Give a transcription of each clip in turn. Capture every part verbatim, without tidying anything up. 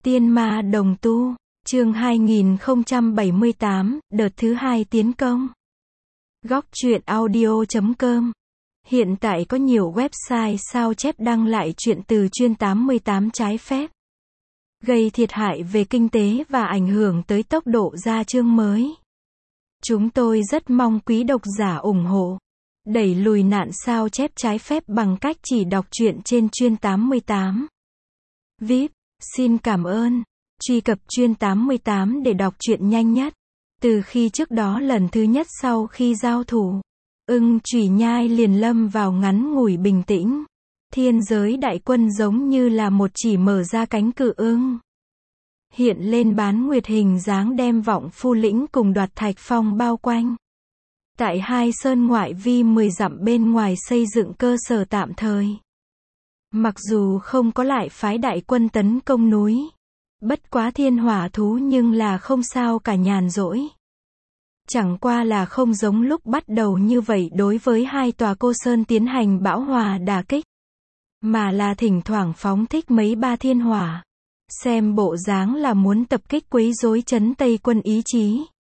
Tiên ma đồng tu, chương hai nghìn không trăm bảy mươi tám, đợt thứ hai tiến công. Góc truyện audio chấm com. Hiện tại có nhiều website sao chép đăng lại truyện từ chuyên tám mươi tám trái phép, gây thiệt hại về kinh tế và ảnh hưởng tới tốc độ ra chương mới. Chúng tôi rất mong quý độc giả ủng hộ, đẩy lùi nạn sao chép trái phép bằng cách chỉ đọc truyện trên chuyên tám mươi tám. vê i pê, xin cảm ơn. Truy cập chuyên tám mươi tám để đọc truyện nhanh nhất. Từ khi trước đó lần thứ nhất sau khi giao thủ, Ưng Chủy Nhai liền lâm vào ngắn ngủi bình tĩnh. Thiên giới đại quân giống như là một chỉ mở ra cánh cự ưng, hiện lên bán nguyệt hình dáng đem Vọng Phu Lĩnh cùng Đoạt Thạch Phong bao quanh. Tại hai sơn ngoại vi mười dặm bên ngoài xây dựng cơ sở tạm thời. Mặc dù không có lại phái đại quân tấn công núi, bất quá thiên hỏa thú nhưng là không sao cả nhàn rỗi. Chẳng qua là không giống lúc bắt đầu như vậy đối với hai tòa cô sơn tiến hành bão hòa đả kích, mà là thỉnh thoảng phóng thích mấy ba thiên hỏa. Xem bộ dáng là muốn tập kích quấy rối trấn Tây quân ý chí,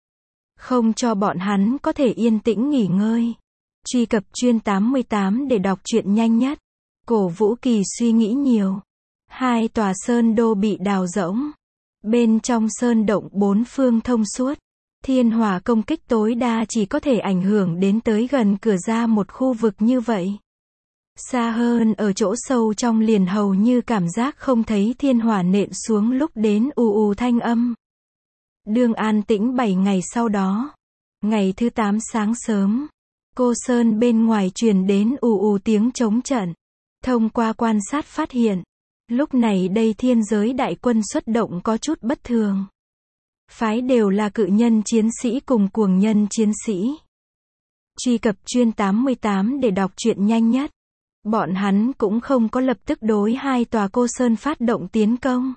không cho bọn hắn có thể yên tĩnh nghỉ ngơi. Truy cập chuyên tám mươi tám để đọc truyện nhanh nhất. Cổ Vũ Kỳ suy nghĩ nhiều. Hai tòa sơn đô bị đào rỗng. Bên trong sơn động bốn phương thông suốt. Thiên hỏa công kích tối đa chỉ có thể ảnh hưởng đến tới gần cửa ra một khu vực như vậy. Xa hơn ở chỗ sâu trong liền hầu như cảm giác không thấy thiên hỏa nện xuống lúc đến ù ù thanh âm. Đương an tĩnh bảy ngày sau đó. Ngày thứ tám sáng sớm, cô sơn bên ngoài truyền đến ù ù tiếng trống trận. Thông qua quan sát phát hiện, lúc này đây thiên giới đại quân xuất động có chút bất thường. Phái đều là cự nhân chiến sĩ cùng cuồng nhân chiến sĩ. Truy cập chuyên tám mươi tám để đọc truyện nhanh nhất. Bọn hắn cũng không có lập tức đối hai tòa cô sơn phát động tiến công,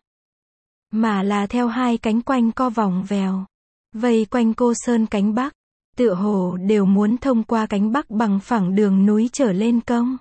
mà là theo hai cánh quanh co vòng vèo, vây quanh cô sơn cánh bắc, tựa hồ đều muốn thông qua cánh bắc bằng phẳng đường núi trở lên công.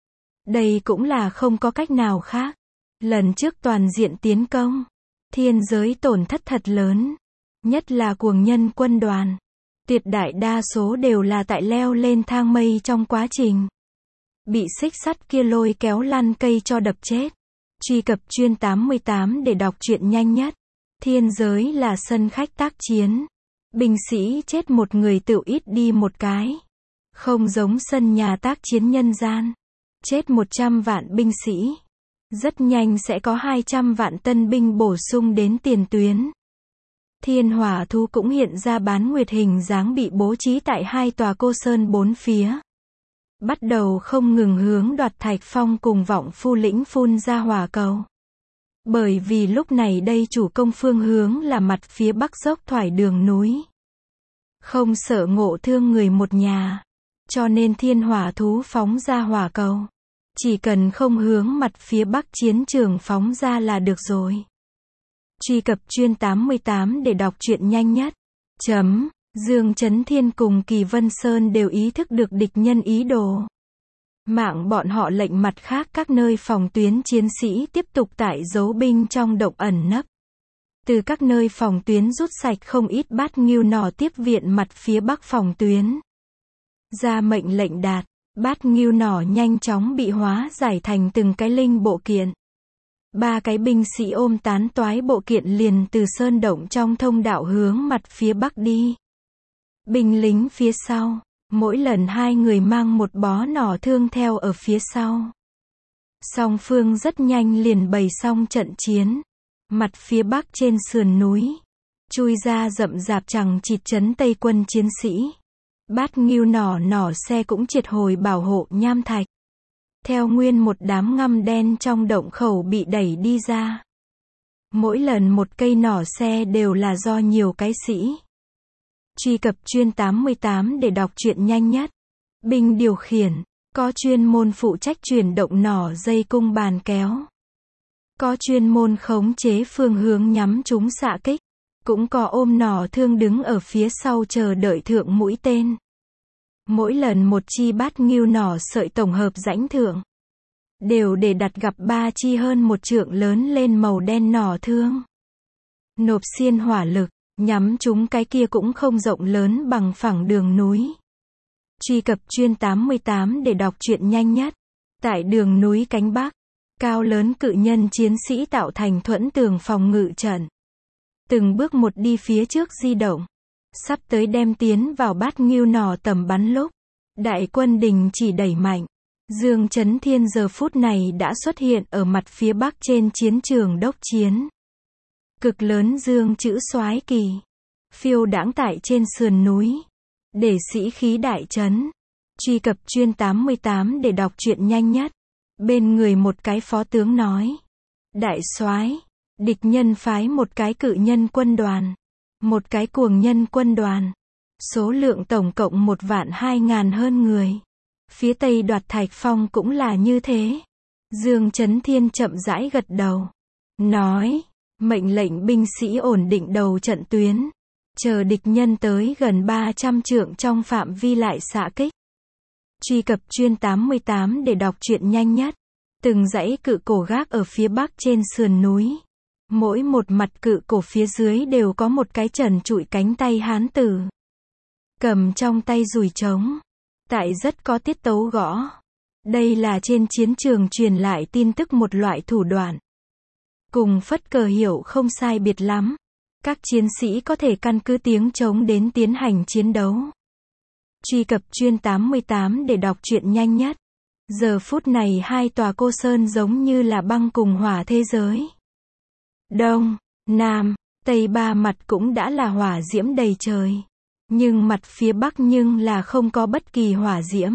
Đây cũng là không có cách nào khác. Lần trước toàn diện tiến công, thiên giới tổn thất thật lớn, nhất là cuồng nhân quân đoàn. Tuyệt đại đa số đều là tại leo lên thang mây trong quá trình, bị xích sắt kia lôi kéo lăn cây cho đập chết. Truy cập chuyên tám mươi tám để đọc truyện nhanh nhất. Thiên giới là sân khách tác chiến. Binh sĩ chết một người tựu ít đi một cái. Không giống sân nhà tác chiến nhân gian. Chết một trăm vạn binh sĩ, rất nhanh sẽ có hai trăm vạn tân binh bổ sung đến tiền tuyến. Thiên hỏa thú cũng hiện ra bán nguyệt hình dáng bị bố trí tại hai tòa cô sơn bốn phía. Bắt đầu không ngừng hướng Đoạt Thạch Phong cùng Vọng Phu Lĩnh phun ra hỏa cầu. Bởi vì lúc này đây chủ công phương hướng là mặt phía bắc dốc thoải đường núi. Không sợ ngộ thương người một nhà, cho nên thiên hỏa thú phóng ra hỏa cầu. Chỉ cần không hướng mặt phía bắc chiến trường phóng ra là được rồi. Truy cập chuyên tám mươi tám để đọc truyện nhanh nhất. Chấm. Dương Chấn Thiên cùng Kỳ Vân Sơn đều ý thức được địch nhân ý đồ. Mạng bọn họ lệnh mặt khác các nơi phòng tuyến chiến sĩ tiếp tục tải giấu binh trong động ẩn nấp. Từ các nơi phòng tuyến rút sạch không ít bát ngưu nỏ tiếp viện mặt phía bắc phòng tuyến. Ra mệnh lệnh đạt, bát ngưu nỏ nhanh chóng bị hóa giải thành từng cái linh bộ kiện. Ba cái binh sĩ ôm tán toái bộ kiện liền từ sơn động trong thông đạo hướng mặt phía bắc đi. Binh lính phía sau, mỗi lần hai người mang một bó nỏ thương theo ở phía sau. Song phương rất nhanh liền bày xong trận chiến. Mặt phía bắc trên sườn núi, chui ra rậm rạp chằng chịt trấn Tây quân chiến sĩ. Bát ngưu nỏ nỏ xe cũng triệt hồi bảo hộ nham thạch. Theo nguyên một đám ngăm đen trong động khẩu bị đẩy đi ra. Mỗi lần một cây nỏ xe đều là do nhiều cái sĩ. Truy cập chuyên tám mươi tám để đọc truyện nhanh nhất. Binh điều khiển, có chuyên môn phụ trách chuyển động nỏ dây cung bàn kéo. Có chuyên môn khống chế phương hướng nhắm chúng xạ kích. Cũng có ôm nỏ thương đứng ở phía sau chờ đợi thượng mũi tên. Mỗi lần một chi bát ngưu nỏ sợi tổng hợp rãnh thượng. đều để đặt gặp ba chi hơn một trượng lớn lên màu đen nỏ thương. Nộp xiên hỏa lực, nhắm chúng cái kia cũng không rộng lớn bằng phẳng đường núi. Truy cập chuyên tám mươi tám để đọc truyện nhanh nhất. Tại đường núi cánh Bắc, cao lớn cự nhân chiến sĩ tạo thành thuẫn tường phòng ngự trận. Từng bước một đi phía trước di động. Sắp tới đem tiến vào bát ngưu nỏ tầm bắn lúc. Đại quân đình chỉ đẩy mạnh. Dương Chấn Thiên giờ phút này đã xuất hiện ở mặt phía Bắc trên chiến trường đốc chiến. Cực lớn dương chữ soái kỳ. Phiêu đãng tại trên sườn núi. Để sĩ khí đại trấn. Truy cập chuyên tám mươi tám để đọc truyện nhanh nhất. Bên người một cái phó tướng nói. Đại soái, địch nhân phái một cái cự nhân quân đoàn. Một cái cuồng nhân quân đoàn. Số lượng tổng cộng một vạn hai ngàn hơn người. Phía tây đoạt Thạch Phong cũng là như thế. Dương Chấn Thiên chậm rãi gật đầu. Nói, mệnh lệnh binh sĩ ổn định đầu trận tuyến. Chờ địch nhân tới gần ba trăm trượng trong phạm vi lại xạ kích. Truy cập chuyên tám mươi tám để đọc truyện nhanh nhất. Từng dãy cự cổ gác ở phía Bắc trên sườn núi. Mỗi một mặt cự cổ phía dưới đều có một cái trần trụi cánh tay hán tử. Cầm trong tay dùi trống. Tại rất có tiết tấu gõ. Đây là trên chiến trường truyền lại tin tức một loại thủ đoạn. Cùng phất cờ hiệu không sai biệt lắm. Các chiến sĩ có thể căn cứ tiếng trống đến tiến hành chiến đấu. Truy cập chuyên tám mươi tám để đọc truyện nhanh nhất. Giờ phút này hai tòa cô sơn giống như là băng cùng hỏa thế giới. Đông, Nam, Tây ba mặt cũng đã là hỏa diễm đầy trời. Nhưng mặt phía Bắc nhưng là không có bất kỳ hỏa diễm.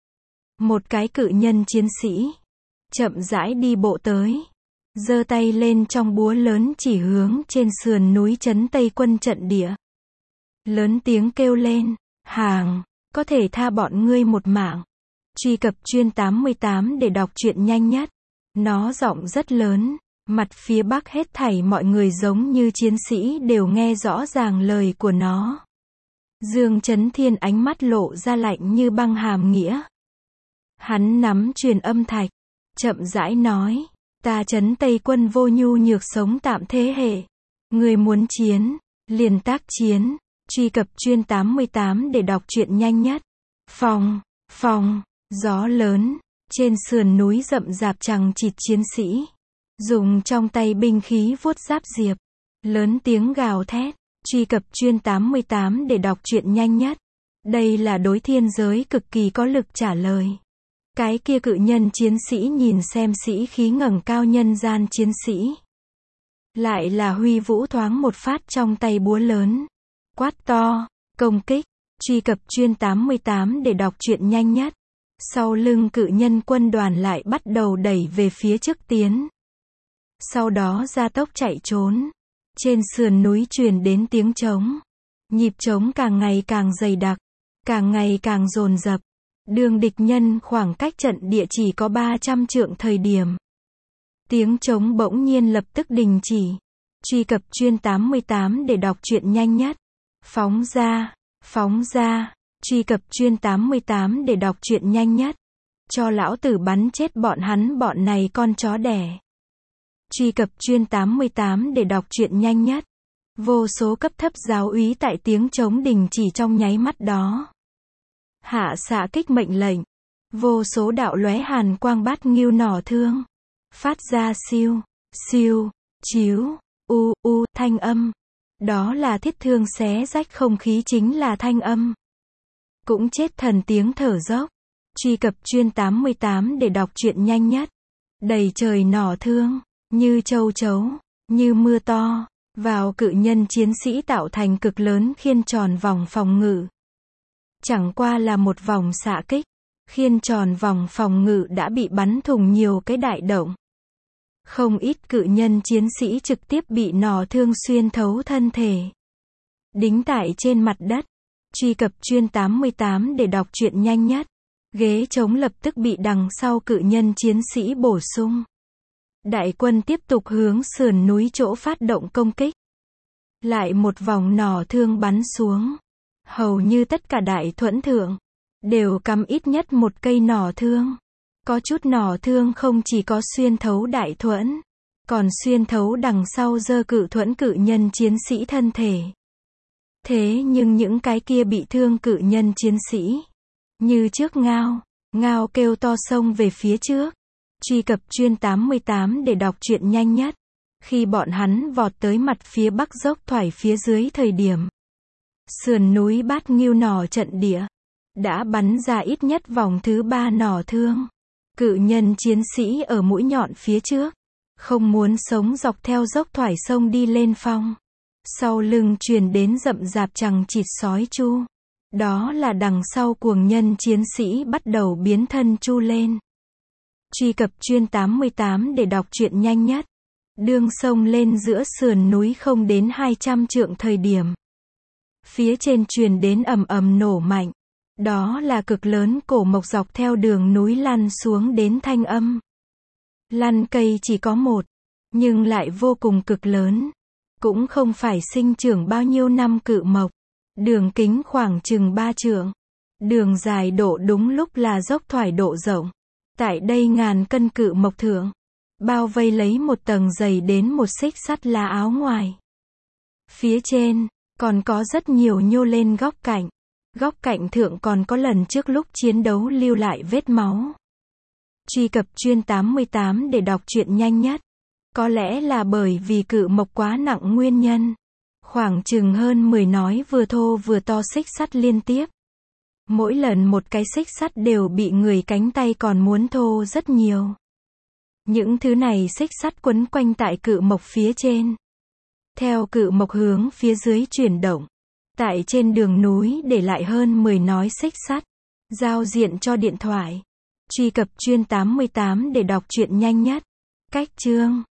Một cái cự nhân chiến sĩ. Chậm rãi đi bộ tới. Giơ tay lên trong búa lớn chỉ hướng trên sườn núi trấn Tây quân trận địa. Lớn tiếng kêu lên. Hàng, có thể tha bọn ngươi một mạng. Truy cập chuyên tám mươi tám để đọc truyện nhanh nhất. Nó giọng rất lớn. Mặt phía Bắc hết thảy mọi người giống như chiến sĩ đều nghe rõ ràng lời của nó. Dương Chấn Thiên ánh mắt lộ ra lạnh như băng hàm nghĩa. Hắn nắm truyền âm thạch. Chậm rãi nói. Ta trấn Tây quân vô nhu nhược sống tạm thế hệ. Người muốn chiến, liền tác chiến. Truy cập chuyên tám mươi tám để đọc truyện nhanh nhất. Phòng, phòng, gió lớn. Trên sườn núi rậm rạp chằng chịt chiến sĩ. Dùng trong tay binh khí vuốt giáp diệp. Lớn tiếng gào thét. Truy cập chuyên tám mươi tám để đọc truyện nhanh nhất. Đây là đối thiên giới cực kỳ có lực trả lời. Cái kia cự nhân chiến sĩ nhìn xem sĩ khí ngẩng cao nhân gian chiến sĩ. Lại là huy vũ thoáng một phát trong tay búa lớn. Quát to, công kích. Truy cập chuyên tám mươi tám để đọc truyện nhanh nhất. Sau lưng cự nhân quân đoàn lại bắt đầu đẩy về phía trước tiến. Sau đó gia tốc chạy trốn. Trên sườn núi truyền đến tiếng trống. Nhịp trống càng ngày càng dày đặc. Càng ngày càng dồn dập. Đường địch nhân khoảng cách trận địa chỉ có ba trăm trượng thời điểm. Tiếng trống bỗng nhiên lập tức đình chỉ. Truy cập chuyên tám mươi tám để đọc truyện nhanh nhất. Phóng ra, phóng ra. Truy cập chuyên tám mươi tám để đọc truyện nhanh nhất. Cho lão tử bắn chết bọn hắn bọn này con chó đẻ. Truy cập chuyên tám mươi tám để đọc truyện nhanh nhất. Vô số cấp thấp giáo úy tại tiếng trống đình chỉ trong nháy mắt đó. Hạ xạ kích mệnh lệnh. Vô số đạo lóe hàn quang bát ngưu nỏ thương. Phát ra siêu, siêu, chiếu, u, u, thanh âm. Đó là thiết thương xé rách không khí chính là thanh âm. Cũng chết thần tiếng thở dốc. Truy cập chuyên tám mươi tám để đọc truyện nhanh nhất. Đầy trời nỏ thương. Như châu chấu, như mưa to, vào cự nhân chiến sĩ tạo thành cực lớn khiên tròn vòng phòng ngự. Chẳng qua là một vòng xạ kích, khiên tròn vòng phòng ngự đã bị bắn thủng nhiều cái đại động. Không ít cự nhân chiến sĩ trực tiếp bị nỏ thương xuyên thấu thân thể. Đính tại trên mặt đất. Truy cập chuyên tám mươi tám để đọc truyện nhanh nhất. Ghế trống lập tức bị đằng sau cự nhân chiến sĩ bổ sung. Đại quân tiếp tục hướng sườn núi chỗ phát động công kích. Lại một vòng nỏ thương bắn xuống. Hầu như tất cả đại thuẫn thượng đều cắm ít nhất một cây nỏ thương. Có chút nỏ thương không chỉ có xuyên thấu đại thuẫn, còn xuyên thấu đằng sau giơ cự thuẫn cự nhân chiến sĩ thân thể. Thế nhưng những cái kia bị thương cự nhân chiến sĩ, như trước ngao, ngao kêu to xông về phía trước. Truy cập chuyên tám mươi tám để đọc truyện nhanh nhất. Khi bọn hắn vọt tới mặt phía bắc dốc thoải phía dưới thời điểm, sườn núi Bát Ngưu nỏ trận địa đã bắn ra ít nhất vòng thứ ba nỏ thương. Cự nhân chiến sĩ ở mũi nhọn phía trước, không muốn sống dọc theo dốc thoải sông đi lên phong. Sau lưng truyền đến rậm rạp chằng chịt sói chu. Đó là đằng sau cuồng nhân chiến sĩ bắt đầu biến thân chu lên. Truy cập chuyên tám mươi tám để đọc truyện nhanh nhất. Đương sông lên giữa sườn núi không đến hai trăm trượng thời điểm, phía trên truyền đến ầm ầm nổ mạnh. Đó là cực lớn cổ mộc dọc theo đường núi lăn xuống đến thanh âm. Lăn cây chỉ có một, nhưng lại vô cùng cực lớn. Cũng không phải sinh trưởng bao nhiêu năm cự mộc. Đường kính khoảng chừng ba trượng. Đường dài độ đúng lúc là dốc thoải độ rộng. Tại đây ngàn cân cự mộc thượng, bao vây lấy một tầng dày đến một xích sắt lá áo ngoài. Phía trên, còn có rất nhiều nhô lên góc cạnh. Góc cạnh thượng còn có lần trước lúc chiến đấu lưu lại vết máu. Truy cập chuyên tám mươi tám để đọc truyện nhanh nhất. Có lẽ là bởi vì cự mộc quá nặng nguyên nhân. Khoảng chừng hơn mười nói vừa thô vừa to xích sắt liên tiếp. Mỗi lần một cái xích sắt đều bị người cánh tay còn muốn thô rất nhiều. Những thứ này xích sắt quấn quanh tại cự mộc phía trên. Theo cự mộc hướng phía dưới chuyển động. Tại trên đường núi để lại hơn mười nói xích sắt. Giao diện cho điện thoại. Truy cập chuyên tám mươi tám để đọc truyện nhanh nhất. Cách chương